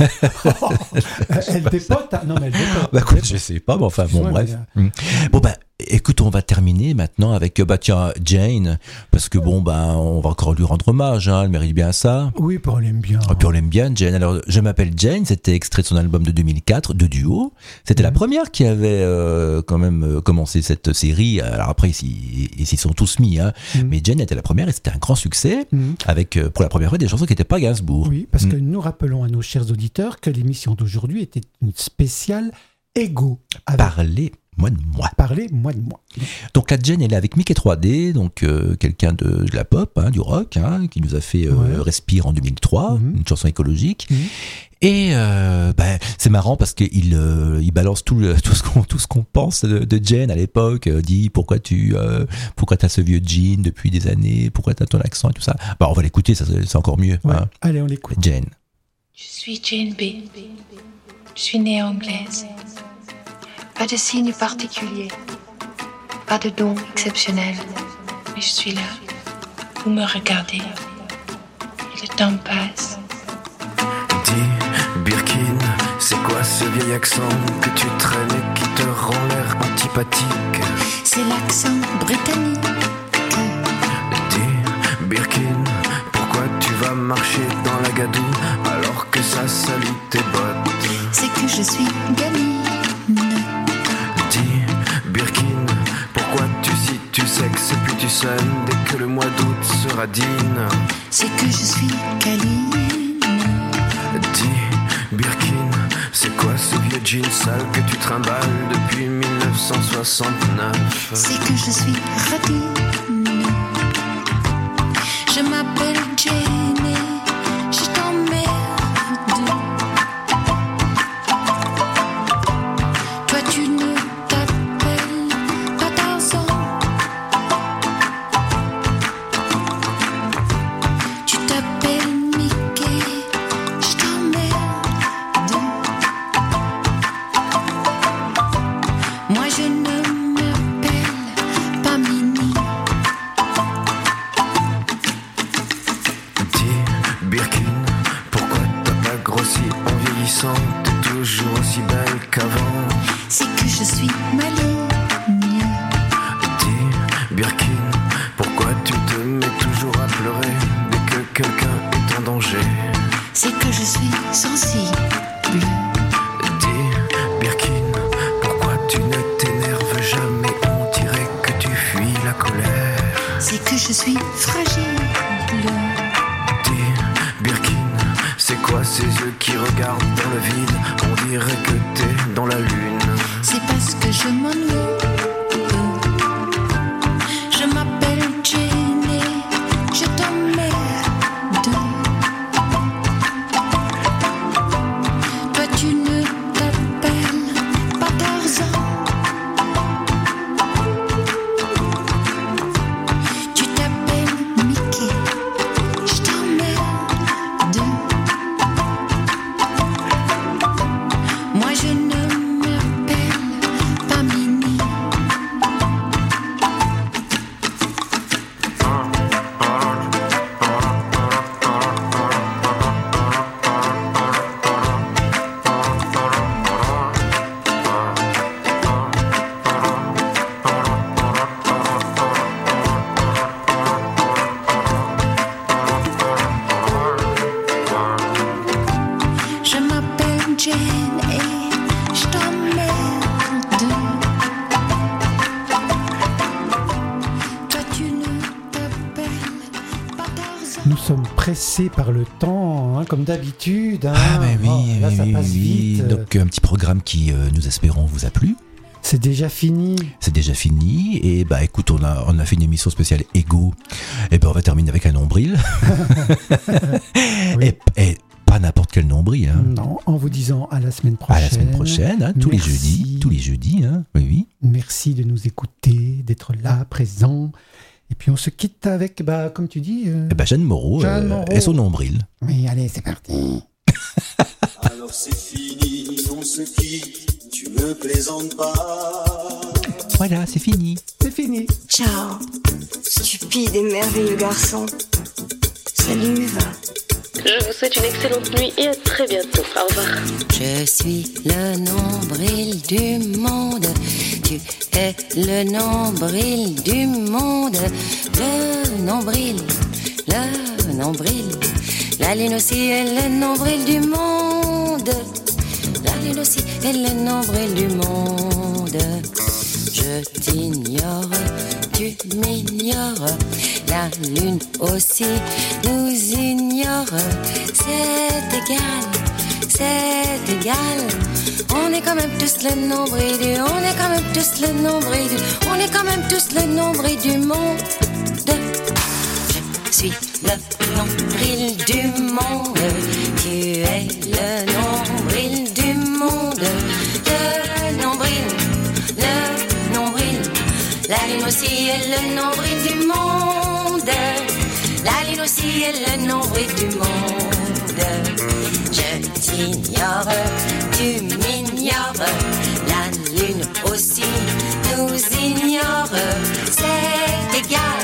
Elle dépote. Non, mais elle dépote. Bah, quoi, je sais pas, mais enfin, bon, bref. Bon, bah, écoute, on va terminer maintenant avec Jane, parce que on va encore lui rendre hommage, hein, elle mérite bien ça. Oui, puis on l'aime bien. Et puis on l'aime bien, Jane. Alors, Je m'appelle Jane, c'était extrait de son album de 2004, de duo. C'était la première qui avait quand même commencé cette série. Alors après, ils s'y sont tous mis, hein. Mais Jane était la première et c'était un grand succès, avec pour la première fois des chansons qui n'étaient pas Gainsbourg. Oui, parce que nous rappelons à nos chers auditeurs que l'émission d'aujourd'hui était une spéciale Ego. Parlez-moi de moi. Donc la Jane, elle est avec Mickey 3D, donc quelqu'un de la pop, hein, du rock, hein, qui nous a fait Respire en 2003, une chanson écologique. Et c'est marrant parce qu'il balance tout ce qu'on pense de Jane à l'époque. Dit pourquoi t'as ce vieux jean depuis des années, pourquoi t'as ton accent et tout ça. On va l'écouter, ça c'est encore mieux. Ouais. Hein. Allez, on l'écoute. Jane. Je suis Jane B. Je suis née anglaise. Pas de signe particulier, pas de don exceptionnel, mais je suis là. Vous me regardez et le temps passe. Dis, Birkin, c'est quoi ce vieil accent que tu traînes et qui te rend l'air antipathique? C'est l'accent britannique. Dis, Birkin, pourquoi tu vas marcher dans la gadoue alors que ça salit tes bottes? C'est que je suis gamine. Birkin, pourquoi tu sexes puis tu sonnes dès que le mois d'août sera digne? C'est que je suis câline. Dis, Birkin, c'est quoi ce vieux jean sale que tu trimbales depuis 1969? C'est que je suis radine. Je m'appelle Jane et je t'emmerde. Toi tu ne par le temps, hein, comme d'habitude. Hein. Ah mais oui, là, ça passe vite. Donc un petit programme qui, nous espérons, vous a plu. C'est déjà fini. Et écoute, on a fait une émission spéciale Ego. Et on va terminer avec un nombril. Oui. Et pas n'importe quel nombril. Hein. Non, en vous disant à la semaine prochaine. À la semaine prochaine, hein, tous les jeudis. Hein. Oui. Merci de nous écouter, d'être là, présent. Et puis on se quitte avec, comme tu dis... Jeanne Moreau et son nombril. Oui, allez, c'est parti. Alors c'est fini, on se quitte, tu me plaisantes pas. Voilà, c'est fini. C'est fini. Ciao, stupide et merveilleux garçon. Salut, va. Je vous souhaite une excellente nuit et à très bientôt. Au revoir. Je suis le nombril du monde. Tu es le nombril du monde. Le nombril. La lune aussi est le nombril du monde. La lune aussi est le nombril du monde. Je t'ignore, tu m'ignores. La lune aussi nous ignore. C'est égal. On est quand même tous le nombril du. On est quand même tous le nombril du. On est quand même tous le nombril du monde. Je suis le nombril du monde. Tu es le nombril du monde. Le nombril. La lune aussi est le nombril du monde. La lune aussi est le nombril du monde. Je t'ignore, tu m'ignores. La lune aussi nous ignore. C'est égal.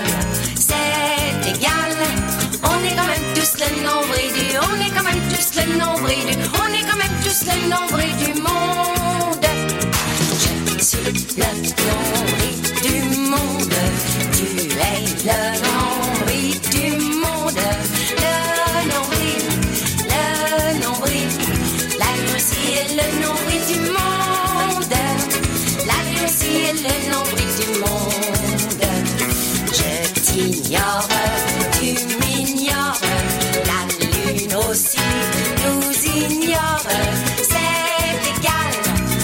On est quand même tous le nombril du. On est quand même tous le nombril du. On est quand même tous le nombril du monde. Je suis le nombril du monde. Tu es le nombril du monde. Le nombril. La lune aussi est le nombril du monde. La lune aussi est le nombril du monde. Je t'ignore, tu m'ignores. La lune aussi nous ignore. C'est égal.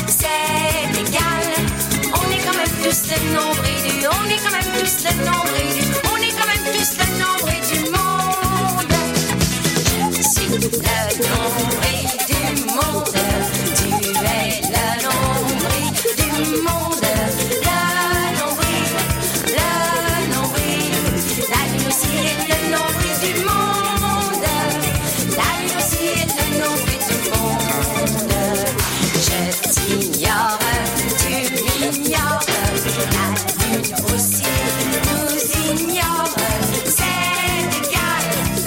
On est quand même tous le nombril du. On est quand même tous le nombril du. On est quand même tous le nombril du monde. Je suis le nombril du monde. Tu es le nombril du monde. Le nombril. La lune aussi est le nombril du monde. La lune aussi est le nombril du monde. Je t'ignore, tu m'ignores. La lune aussi nous ignore. C'est égal.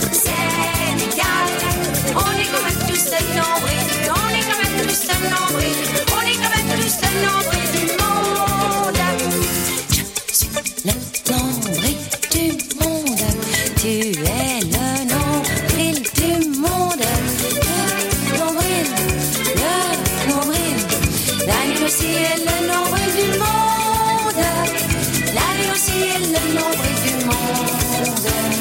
On est quand même tous le nombril du. On est quand même tous le nombril du. On est quand même tous le nombril du monde. Je suis le nombril du monde. Tu es le nombril du monde. Le nombril. La lune aussi est le nombril du monde. La lune aussi est le nombril du monde.